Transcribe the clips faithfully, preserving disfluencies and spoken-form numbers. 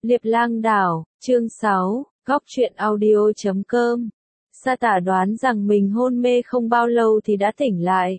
Liệp Lang Đảo, chương sáu, góc truyện audio chấm com. Sa Tả đoán rằng mình hôn mê không bao lâu thì đã tỉnh lại.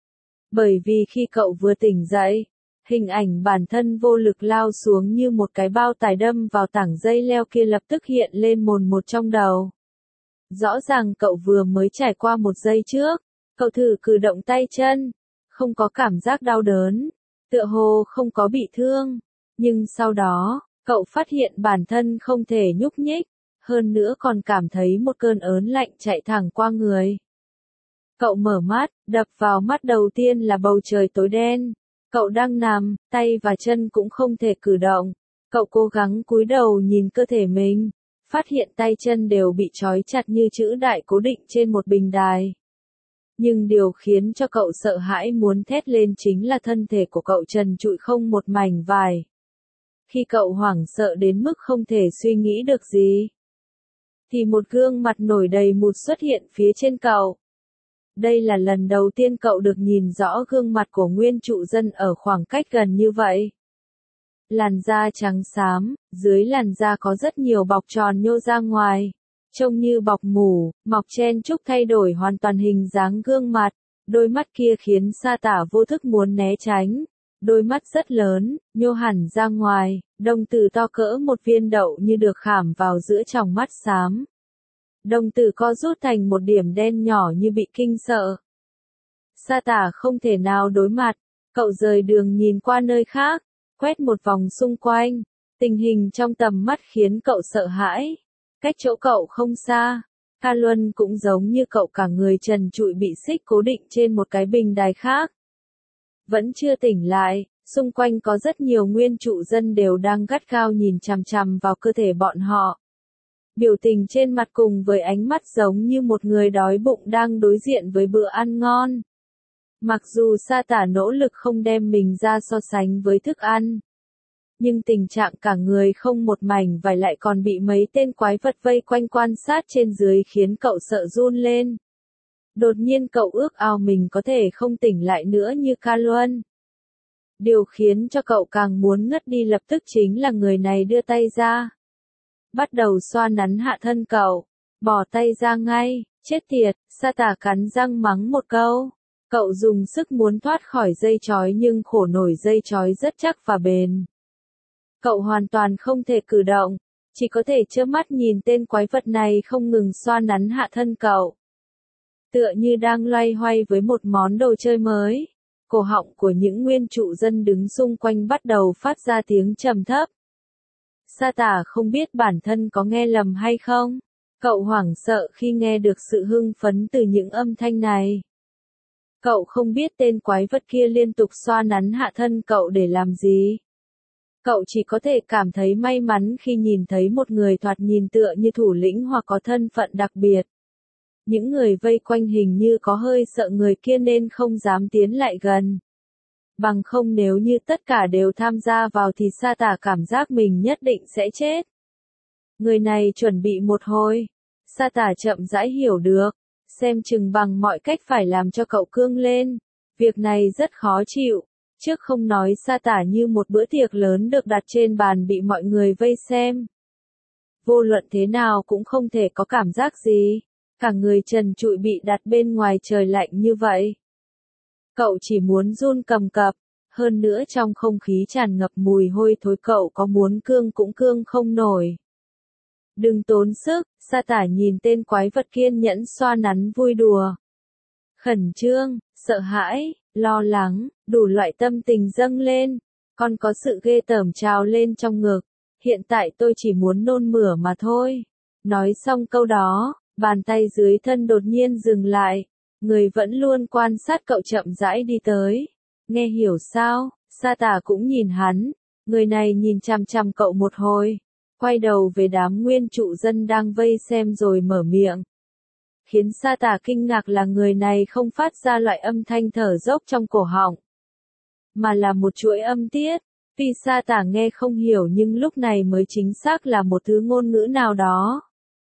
Bởi vì khi cậu vừa tỉnh dậy, hình ảnh bản thân vô lực lao xuống như một cái bao tải đâm vào tảng dây leo kia lập tức hiện lên mồn một trong đầu. Rõ ràng cậu vừa mới trải qua một giây trước, cậu thử cử động tay chân, không có cảm giác đau đớn, tựa hồ không có bị thương, nhưng sau đó, cậu phát hiện bản thân không thể nhúc nhích, hơn nữa còn cảm thấy một cơn ớn lạnh chạy thẳng qua người. Cậu mở mắt, đập vào mắt đầu tiên là bầu trời tối đen. Cậu đang nằm, tay và chân cũng không thể cử động. Cậu cố gắng cúi đầu nhìn cơ thể mình, phát hiện tay chân đều bị trói chặt như chữ đại cố định trên một bình đài. Nhưng điều khiến cho cậu sợ hãi muốn thét lên chính là thân thể của cậu trần trụi không một mảnh vải. Khi cậu hoảng sợ đến mức không thể suy nghĩ được gì, thì một gương mặt nổi đầy mụn xuất hiện phía trên cậu. Đây là lần đầu tiên cậu được nhìn rõ gương mặt của nguyên trụ dân ở khoảng cách gần như vậy. Làn da trắng xám, dưới làn da có rất nhiều bọc tròn nhô ra ngoài, trông như bọc mủ, mọc chen chúc thay đổi hoàn toàn hình dáng gương mặt. Đôi mắt kia khiến Sa Tả vô thức muốn né tránh. Đôi mắt rất lớn, nhô hẳn ra ngoài, đồng tử to cỡ một viên đậu như được khảm vào giữa tròng mắt xám. Đồng tử co rút thành một điểm đen nhỏ như bị kinh sợ. Sa Tả không thể nào đối mặt, cậu rời đường nhìn qua nơi khác, quét một vòng xung quanh, tình hình trong tầm mắt khiến cậu sợ hãi. Cách chỗ cậu không xa, Ca Luân cũng giống như cậu cả người trần trụi bị xích cố định trên một cái bình đài khác. Vẫn chưa tỉnh lại, xung quanh có rất nhiều nguyên trụ dân đều đang gắt gao nhìn chằm chằm vào cơ thể bọn họ. Biểu tình trên mặt cùng với ánh mắt giống như một người đói bụng đang đối diện với bữa ăn ngon. Mặc dù Sa Tả nỗ lực không đem mình ra so sánh với thức ăn, nhưng tình trạng cả người không một mảnh vải lại còn bị mấy tên quái vật vây quanh quan sát trên dưới khiến cậu sợ run lên. Đột nhiên cậu ước ao mình có thể không tỉnh lại nữa như Ca Luân. Điều khiến cho cậu càng muốn ngất đi lập tức chính là người này đưa tay ra, bắt đầu xoa nắn hạ thân cậu. Bỏ tay ra ngay, chết tiệt, Sa Tả cắn răng mắng một câu. Cậu dùng sức muốn thoát khỏi dây trói nhưng khổ nổi dây trói rất chắc và bền. Cậu hoàn toàn không thể cử động, chỉ có thể trơ mắt nhìn tên quái vật này không ngừng xoa nắn hạ thân cậu. Tựa như đang loay hoay với một món đồ chơi mới, cổ họng của những nguyên trụ dân đứng xung quanh bắt đầu phát ra tiếng trầm thấp. Sa Tả không biết bản thân có nghe lầm hay không. Cậu hoảng sợ khi nghe được sự hưng phấn từ những âm thanh này. Cậu không biết tên quái vật kia liên tục xoa nắn hạ thân cậu để làm gì. Cậu chỉ có thể cảm thấy may mắn khi nhìn thấy một người thoạt nhìn tựa như thủ lĩnh hoặc có thân phận đặc biệt. Những người vây quanh hình như có hơi sợ người kia nên không dám tiến lại gần. Bằng không nếu như tất cả đều tham gia vào thì Sa Tả cảm giác mình nhất định sẽ chết. Người này chuẩn bị một hồi. Sa Tả chậm rãi hiểu được, xem chừng bằng mọi cách phải làm cho cậu cương lên. Việc này rất khó chịu. Trước không nói Sa Tả như một bữa tiệc lớn được đặt trên bàn bị mọi người vây xem. Vô luận thế nào cũng không thể có cảm giác gì. Cả người trần trụi bị đặt bên ngoài trời lạnh như vậy. Cậu chỉ muốn run cầm cập, hơn nữa trong không khí tràn ngập mùi hôi thối cậu có muốn cương cũng cương không nổi. Đừng tốn sức, Sa Tả nhìn tên quái vật kiên nhẫn xoa nắn vui đùa. Khẩn trương, sợ hãi, lo lắng, đủ loại tâm tình dâng lên, còn có sự ghê tởm trào lên trong ngực. Hiện tại tôi chỉ muốn nôn mửa mà thôi. Nói xong câu đó, bàn tay dưới thân đột nhiên dừng lại. Người vẫn luôn quan sát cậu chậm rãi đi tới. Nghe hiểu sao? Sa Tả cũng nhìn hắn. Người này nhìn chằm chằm cậu một hồi, quay đầu về đám nguyên trụ dân đang vây xem rồi mở miệng. Khiến Sa Tả kinh ngạc là người này không phát ra loại âm thanh thở dốc trong cổ họng, mà là một chuỗi âm tiết. Vì Sa Tả nghe không hiểu nhưng lúc này mới chính xác là một thứ ngôn ngữ nào đó.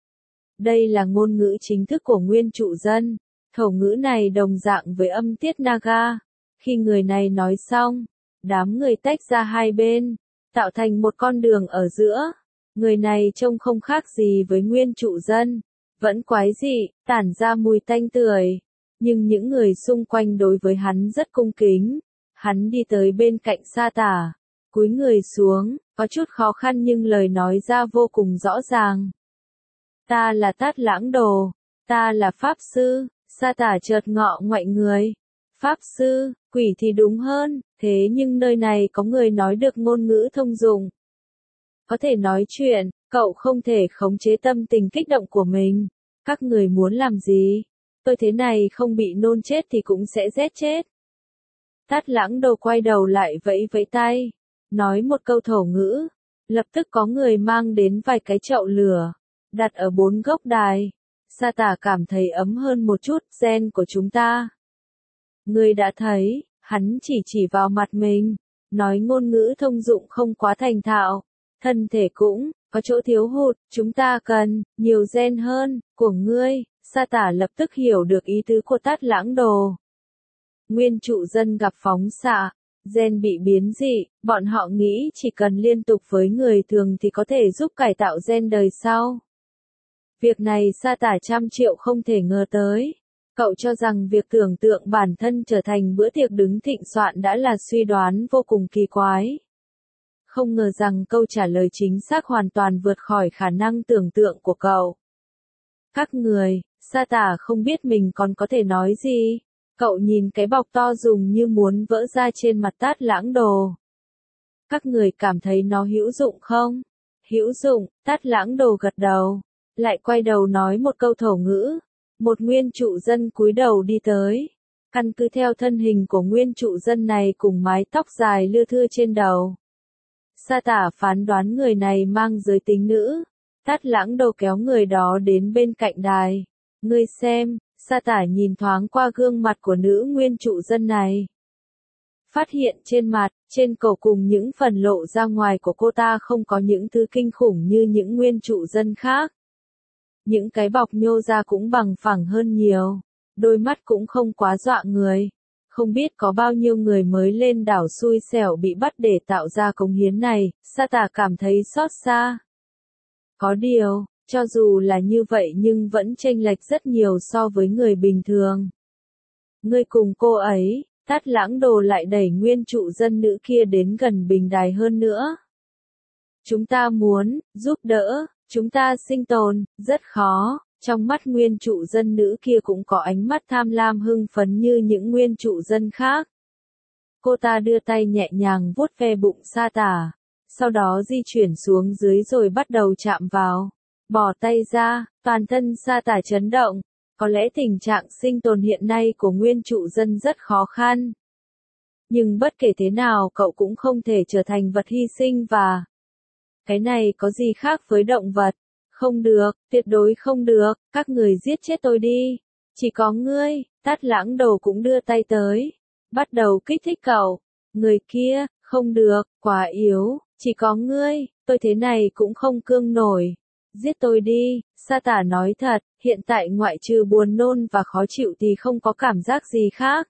Đây là ngôn ngữ chính thức của nguyên trụ dân. Khẩu ngữ này đồng dạng với âm tiết Naga. Khi người này nói xong, đám người tách ra hai bên, tạo thành một con đường ở giữa. Người này trông không khác gì với nguyên trụ dân, vẫn quái dị, tản ra mùi tanh tưởi. Nhưng những người xung quanh đối với hắn rất cung kính. Hắn đi tới bên cạnh Sa Tả, cúi người xuống, có chút khó khăn nhưng lời nói ra vô cùng rõ ràng. Ta là Tát Lãng Đồ, ta là Pháp Sư. Sa Tả chợt ngọ ngoại người. Pháp Sư, quỷ thì đúng hơn, thế nhưng nơi này có người nói được ngôn ngữ thông dụng. Có thể nói chuyện, cậu không thể khống chế tâm tình kích động của mình. Các người muốn làm gì? Tôi thế này không bị nôn chết thì cũng sẽ rét chết. Tát Lãng Đồ quay đầu lại vẫy vẫy tay, nói một câu thổ ngữ. Lập tức có người mang đến vài cái chậu lửa, đặt ở bốn gốc đài. Sa Tả cảm thấy ấm hơn một chút, gen của chúng ta. Người đã thấy, hắn chỉ chỉ vào mặt mình, nói ngôn ngữ thông dụng không quá thành thạo, thân thể cũng có chỗ thiếu hụt, chúng ta cần nhiều gen hơn của ngươi. Sa Tả lập tức hiểu được ý tứ của Tát Lãng Đồ. Nguyên trụ dân gặp phóng xạ, gen bị biến dị, bọn họ nghĩ chỉ cần liên tục với người thường thì có thể giúp cải tạo gen đời sau. Việc này Sa Tả trăm triệu không thể ngờ tới. Cậu cho rằng việc tưởng tượng bản thân trở thành bữa tiệc đứng thịnh soạn đã là suy đoán vô cùng kỳ quái. Không ngờ rằng câu trả lời chính xác hoàn toàn vượt khỏi khả năng tưởng tượng của cậu. Các người, Sa Tả không biết mình còn có thể nói gì. Cậu nhìn cái bọc to dùng như muốn vỡ ra trên mặt Tát Lãng Đồ. Các người cảm thấy nó hữu dụng không? Hữu dụng, Tát Lãng Đồ gật đầu. Lại quay đầu nói một câu thổ ngữ. Một nguyên trụ dân cúi đầu đi tới. Căn cứ theo thân hình của nguyên trụ dân này cùng mái tóc dài lưa thưa trên đầu. Sa Tả phán đoán người này mang giới tính nữ. Tát Lãng Đồ kéo người đó đến bên cạnh đài. Ngươi xem, Sa Tả nhìn thoáng qua gương mặt của nữ nguyên trụ dân này. Phát hiện trên mặt, trên cổ cùng những phần lộ ra ngoài của cô ta không có những thứ kinh khủng như những nguyên trụ dân khác. Những cái bọc nhô ra cũng bằng phẳng hơn nhiều. Đôi mắt cũng không quá dọa người. Không biết có bao nhiêu người mới lên đảo xui xẻo bị bắt để tạo ra cống hiến này, Sa Tả cảm thấy xót xa. Có điều, cho dù là như vậy nhưng vẫn chênh lệch rất nhiều so với người bình thường. Ngươi cùng cô ấy, Tát Lãng Đồ lại đẩy nguyên trụ dân nữ kia đến gần bình đài hơn nữa. Chúng ta muốn, giúp đỡ, chúng ta sinh tồn, rất khó. Trong mắt nguyên trụ dân nữ kia cũng có ánh mắt tham lam hưng phấn như những nguyên trụ dân khác. Cô ta đưa tay nhẹ nhàng vuốt ve bụng Sa Tả, sau đó di chuyển xuống dưới rồi bắt đầu chạm vào. Bỏ tay ra, toàn thân Sa Tả chấn động. Có lẽ tình trạng sinh tồn hiện nay của nguyên trụ dân rất khó khăn. Nhưng bất kể thế nào cậu cũng không thể trở thành vật hy sinh và... Cái này có gì khác với động vật? Không được, tuyệt đối không được, các người giết chết tôi đi. Chỉ có ngươi, Tát Lãng Đồ cũng đưa tay tới. Bắt đầu kích thích cậu. Người kia, không được, quá yếu, chỉ có ngươi, tôi thế này cũng không cương nổi. Giết tôi đi, Sa Tả nói thật, hiện tại ngoại trừ buồn nôn và khó chịu thì không có cảm giác gì khác.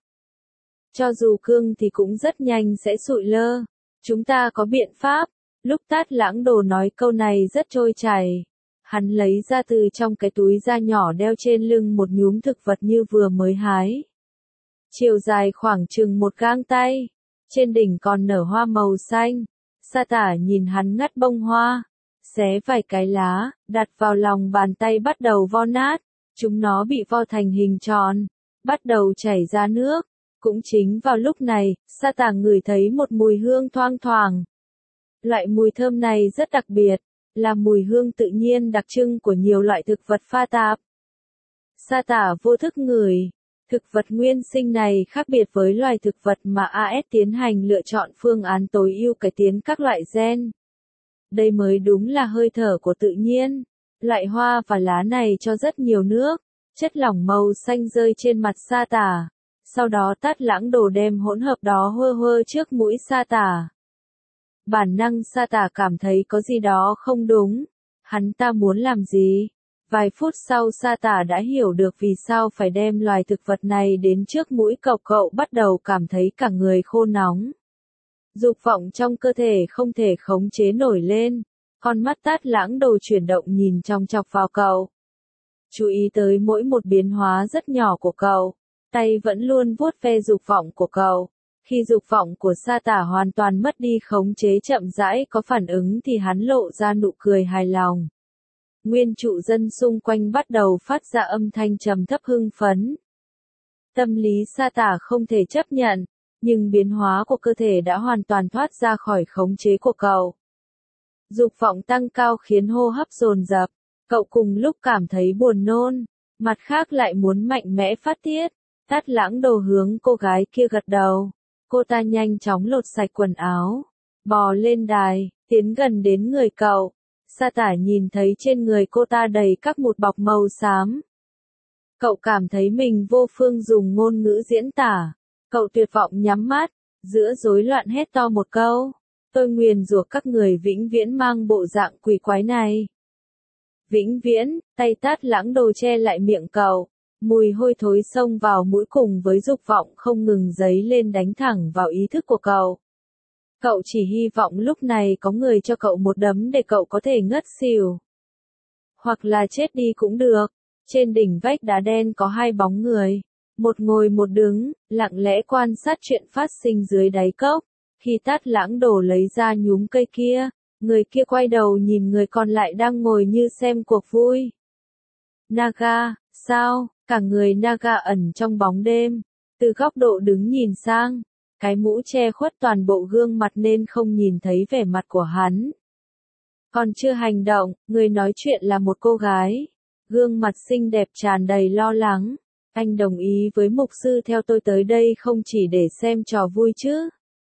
Cho dù cương thì cũng rất nhanh sẽ sụi lơ. Chúng ta có biện pháp. Lúc Tát Lãng Đồ nói câu này rất trôi chảy. Hắn lấy ra từ trong cái túi da nhỏ đeo trên lưng một nhúm thực vật như vừa mới hái. Chiều dài khoảng chừng một gang tay. Trên đỉnh còn nở hoa màu xanh. Sa Tả nhìn hắn ngắt bông hoa. Xé vài cái lá, đặt vào lòng bàn tay bắt đầu vo nát. Chúng nó bị vo thành hình tròn. Bắt đầu chảy ra nước. Cũng chính vào lúc này, Sa Tả ngửi thấy một mùi hương thoang thoảng. Loại mùi thơm này rất đặc biệt. Là mùi hương tự nhiên đặc trưng của nhiều loại thực vật pha tạp. Sa Tả vô thức ngửi. Thực vật nguyên sinh này khác biệt với loài thực vật mà a ét tiến hành lựa chọn phương án tối ưu cải tiến các loại gen. Đây mới đúng là hơi thở của tự nhiên. Loại hoa và lá này cho rất nhiều nước. Chất lỏng màu xanh rơi trên mặt Sa Tả. Sau đó Tát Lãng Đồ đem hỗn hợp đó hơ hơ trước mũi Sa Tả. Bản năng Sa Tả cảm thấy có gì đó không đúng. Hắn ta muốn làm gì? Vài phút sau Sa Tả đã hiểu được vì sao phải đem loài thực vật này đến trước mũi cậu. Cậu bắt đầu cảm thấy cả người khô nóng. Dục vọng trong cơ thể không thể khống chế nổi lên. Con mắt Tát Lãng Đồ chuyển động nhìn chòng chọc vào cậu. Chú ý tới mỗi một biến hóa rất nhỏ của cậu. Tay vẫn luôn vuốt ve dục vọng của cậu. Khi dục vọng của Sa Tả hoàn toàn mất đi khống chế chậm rãi có phản ứng thì hắn lộ ra nụ cười hài lòng. Nguyên trụ dân xung quanh bắt đầu phát ra âm thanh trầm thấp hưng phấn. Tâm lý Sa Tả không thể chấp nhận, nhưng biến hóa của cơ thể đã hoàn toàn thoát ra khỏi khống chế của cậu. Dục vọng tăng cao khiến hô hấp dồn dập, cậu cùng lúc cảm thấy buồn nôn, mặt khác lại muốn mạnh mẽ phát tiết. Tát Lãng Đồ hướng cô gái kia gật đầu. Cô ta nhanh chóng lột sạch quần áo, bò lên đài, tiến gần đến người cậu. Sa Tả nhìn thấy trên người cô ta đầy các mụn bọc màu xám. Cậu cảm thấy mình vô phương dùng ngôn ngữ diễn tả. Cậu tuyệt vọng nhắm mắt, giữa rối loạn hét to một câu. Tôi nguyền rủa các người vĩnh viễn mang bộ dạng quỷ quái này. Vĩnh viễn, tay Tát Lãng Đồ che lại miệng cậu. Mùi hôi thối xông vào mũi cùng với dục vọng không ngừng dấy lên đánh thẳng vào ý thức của cậu. Cậu chỉ hy vọng lúc này có người cho cậu một đấm để cậu có thể ngất xỉu. Hoặc là chết đi cũng được. Trên đỉnh vách đá đen có hai bóng người. Một ngồi một đứng, lặng lẽ quan sát chuyện phát sinh dưới đáy cốc. Khi Tát Lãng Đồ lấy ra nhúm cây kia, người kia quay đầu nhìn người còn lại đang ngồi như xem cuộc vui. Naga, sao? Cả người Naga ẩn trong bóng đêm. Từ góc độ đứng nhìn sang, cái mũ che khuất toàn bộ gương mặt nên không nhìn thấy vẻ mặt của hắn. Còn chưa hành động, người nói chuyện là một cô gái. Gương mặt xinh đẹp tràn đầy lo lắng. Anh đồng ý với mục sư theo tôi tới đây không chỉ để xem trò vui chứ.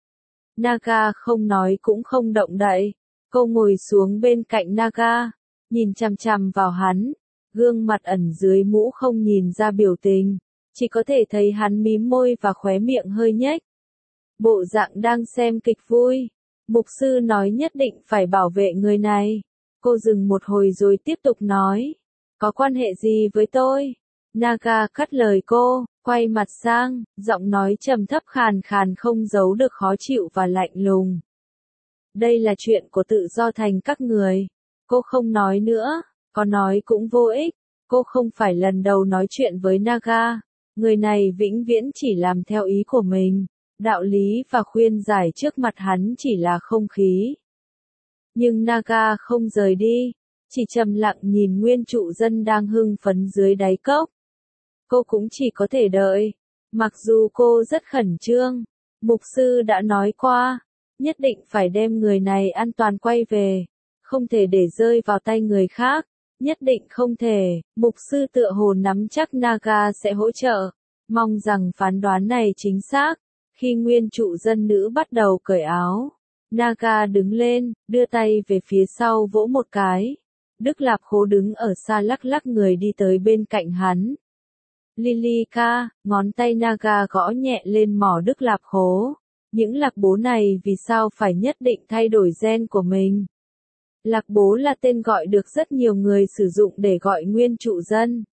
Naga không nói cũng không động đậy. Cô ngồi xuống bên cạnh Naga, nhìn chằm chằm vào hắn. Gương mặt ẩn dưới mũ không nhìn ra biểu tình, chỉ có thể thấy hắn mím môi và khóe miệng hơi nhếch. Bộ dạng đang xem kịch vui. Mục sư nói nhất định phải bảo vệ người này. Cô dừng một hồi rồi tiếp tục nói. Có quan hệ gì với tôi? Naga cắt lời cô, quay mặt sang, giọng nói trầm thấp khàn khàn không giấu được khó chịu và lạnh lùng. Đây là chuyện của tự do thành các người. Cô không nói nữa, có nói cũng vô ích. Cô không phải lần đầu nói chuyện với Naga. Người này vĩnh viễn chỉ làm theo ý của mình. Đạo lý và khuyên giải trước mặt hắn chỉ là không khí. Nhưng Naga không rời đi, chỉ trầm lặng nhìn nguyên trụ dân đang hưng phấn dưới đáy cốc. Cô cũng chỉ có thể đợi. Mặc dù cô rất khẩn trương, mục sư đã nói qua, nhất định phải đem người này an toàn quay về, không thể để rơi vào tay người khác, nhất định không thể. Mục sư tựa hồ nắm chắc Naga sẽ hỗ trợ, mong rằng phán đoán này chính xác. Khi nguyên trụ dân nữ bắt đầu cởi áo, Naga đứng lên, đưa tay về phía sau vỗ một cái. Đức Lạp Khố đứng ở xa lắc lắc người đi tới bên cạnh hắn. Lilika, ngón tay Naga gõ nhẹ lên mỏ Đức Lạp Khố. Những lạc bố này vì sao phải nhất định thay đổi gen của mình? Lạc bố là tên gọi được rất nhiều người sử dụng để gọi nguyên trụ dân.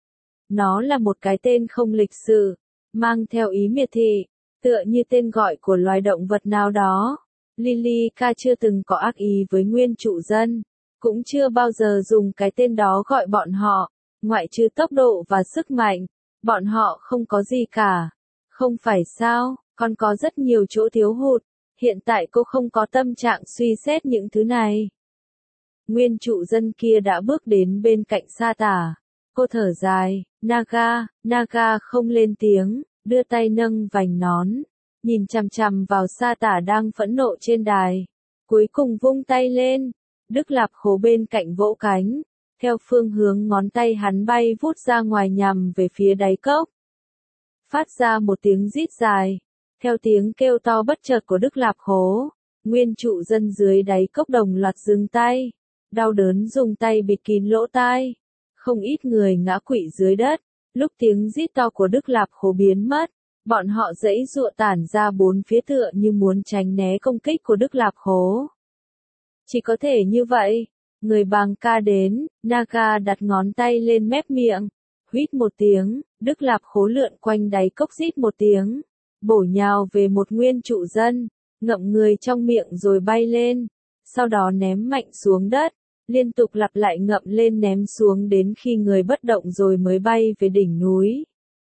Nó là một cái tên không lịch sự, mang theo ý miệt thị, tựa như tên gọi của loài động vật nào đó. Lilika chưa từng có ác ý với nguyên trụ dân, cũng chưa bao giờ dùng cái tên đó gọi bọn họ, ngoại trừ tốc độ và sức mạnh, bọn họ không có gì cả. Không phải sao, còn có rất nhiều chỗ thiếu hụt, hiện tại cô không có tâm trạng suy xét những thứ này. Nguyên trụ dân kia đã bước đến bên cạnh Sa Tả. Cô thở dài, Naga, Naga không lên tiếng, đưa tay nâng vành nón, nhìn chằm chằm vào Sa Tả đang phẫn nộ trên đài. Cuối cùng vung tay lên, Đức Lạp Khố bên cạnh vỗ cánh, theo phương hướng ngón tay hắn bay vút ra ngoài nhằm về phía đáy cốc. Phát ra một tiếng rít dài, theo tiếng kêu to bất chợt của Đức Lạp Khố, nguyên trụ dân dưới đáy cốc đồng loạt dừng tay, đau đớn dùng tay bịt kín lỗ tai. Không ít người ngã quỵ dưới đất, lúc tiếng rít to của Đức Lạp Khố biến mất, bọn họ giãy giụa tản ra bốn phía tựa như muốn tránh né công kích của Đức Lạp Khố. Chỉ có thể như vậy, người bàng ca đến, Naga đặt ngón tay lên mép miệng, huýt một tiếng, Đức Lạp Khố lượn quanh đáy cốc rít một tiếng, bổ nhào về một nguyên trụ dân, ngậm người trong miệng rồi bay lên. sau đó ném mạnh xuống đất, liên tục lặp lại ngậm lên ném xuống đến khi người bất động rồi mới bay về đỉnh núi.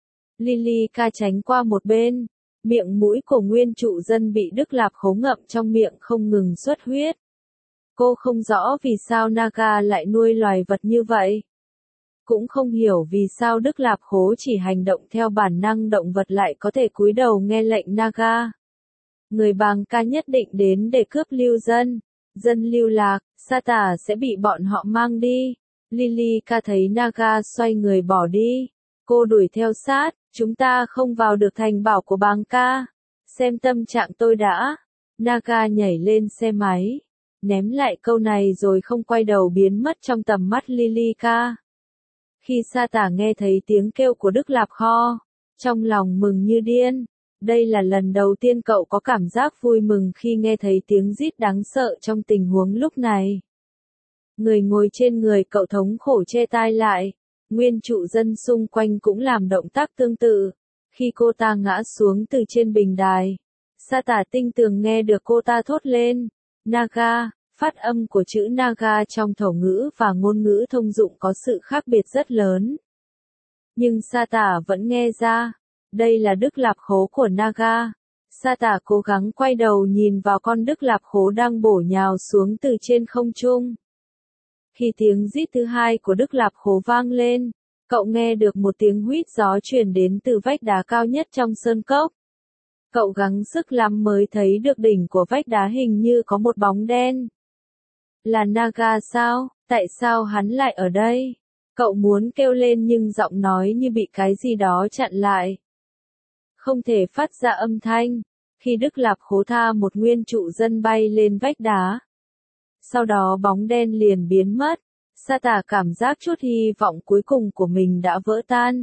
Lilica tránh qua một bên, miệng mũi của nguyên trụ dân bị Đức Lạp Khố ngậm trong miệng không ngừng xuất huyết. Cô không rõ vì sao Naga lại nuôi loài vật như vậy. Cũng không hiểu vì sao Đức Lạp Khố chỉ hành động theo bản năng động vật lại có thể cúi đầu nghe lệnh Naga. Người Bàng Ca nhất định đến để cướp lưu dân. Dân lưu lạc, Sa Tả sẽ bị bọn họ mang đi. Lilica thấy Naga xoay người bỏ đi. Cô đuổi theo sát, chúng ta không vào được thành bảo của Bàng Ca. Xem tâm trạng tôi đã. Naga nhảy lên xe máy, ném lại câu này rồi không quay đầu biến mất trong tầm mắt Lilica. Khi Sa Tả nghe thấy tiếng kêu của Đức Lạp Kho, trong lòng mừng như điên. Đây là lần đầu tiên cậu có cảm giác vui mừng khi nghe thấy tiếng rít đáng sợ trong tình huống lúc này. Người ngồi trên người cậu thống khổ che tai lại. Nguyên trụ dân xung quanh cũng làm động tác tương tự. Khi cô ta ngã xuống từ trên bình đài, Sa Tả tinh tường nghe được cô ta thốt lên, Naga. Phát âm của chữ Naga trong thổ ngữ và ngôn ngữ thông dụng có sự khác biệt rất lớn. Nhưng Sa Tả vẫn nghe ra, đây là Đức Lạp Khố của Naga. Sa Tả cố gắng quay đầu nhìn vào con Đức Lạp Khố đang bổ nhào xuống từ trên không trung. Khi tiếng rít thứ hai của Đức Lạp Khố vang lên, cậu nghe được một tiếng huýt gió truyền đến từ vách đá cao nhất trong sơn cốc. Cậu gắng sức lắm mới thấy được đỉnh của vách đá hình như có một bóng đen. Là Naga sao? Tại sao hắn lại ở đây? Cậu muốn kêu lên nhưng giọng nói như bị cái gì đó chặn lại. Không thể phát ra âm thanh. Khi Đức Lạp Khố tha một nguyên trụ dân bay lên vách đá. Sau đó bóng đen liền biến mất. Sa Tả cảm giác chút hy vọng cuối cùng của mình đã vỡ tan.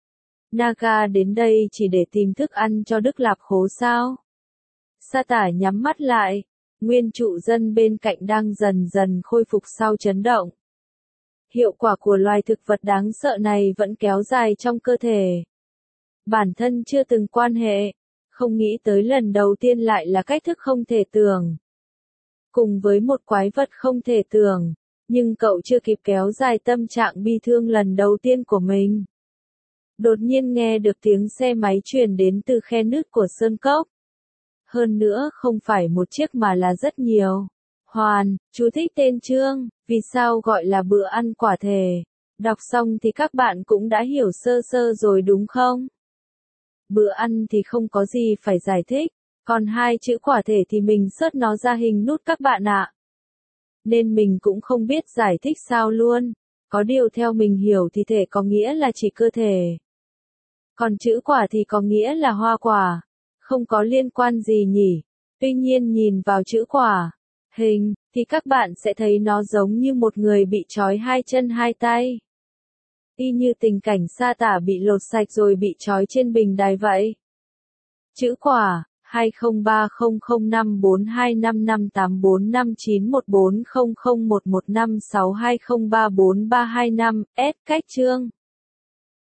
Naga đến đây chỉ để tìm thức ăn cho Đức Lạp Khố sao? Sa Tả nhắm mắt lại. Nguyên trụ dân bên cạnh đang dần dần khôi phục sau chấn động. Hiệu quả của loài thực vật đáng sợ này vẫn kéo dài trong cơ thể. Bản thân chưa từng quan hệ, không nghĩ tới lần đầu tiên lại là cách thức không thể tưởng. Cùng với một quái vật không thể tưởng, nhưng cậu chưa kịp kéo dài tâm trạng bi thương lần đầu tiên của mình. Đột nhiên nghe được tiếng xe máy truyền đến từ khe nứt của sơn cốc. Hơn nữa không phải một chiếc mà là rất nhiều. Hoàn, chú thích tên chương, vì sao gọi là bữa ăn quả thể. Đọc xong thì các bạn cũng đã hiểu sơ sơ rồi đúng không? Bữa ăn thì không có gì phải giải thích, còn hai chữ quả thể thì mình search nó ra hình nút các bạn ạ. Nên mình cũng không biết giải thích sao luôn. Có điều theo mình hiểu thì thể có nghĩa là chỉ cơ thể. Còn chữ quả thì có nghĩa là hoa quả. Không có liên quan gì nhỉ. Tuy nhiên nhìn vào chữ quả, hình, thì các bạn sẽ thấy nó giống như một người bị trói hai chân hai tay. Y như tình cảnh Sa Tả bị lột sạch rồi bị trói trên bình đài vậy. Chữ quả, hai không ba không không năm bốn hai năm năm tám bốn năm chín một bốn không không một một năm sáu hai không ba bốn ba hai năm, S cách chương.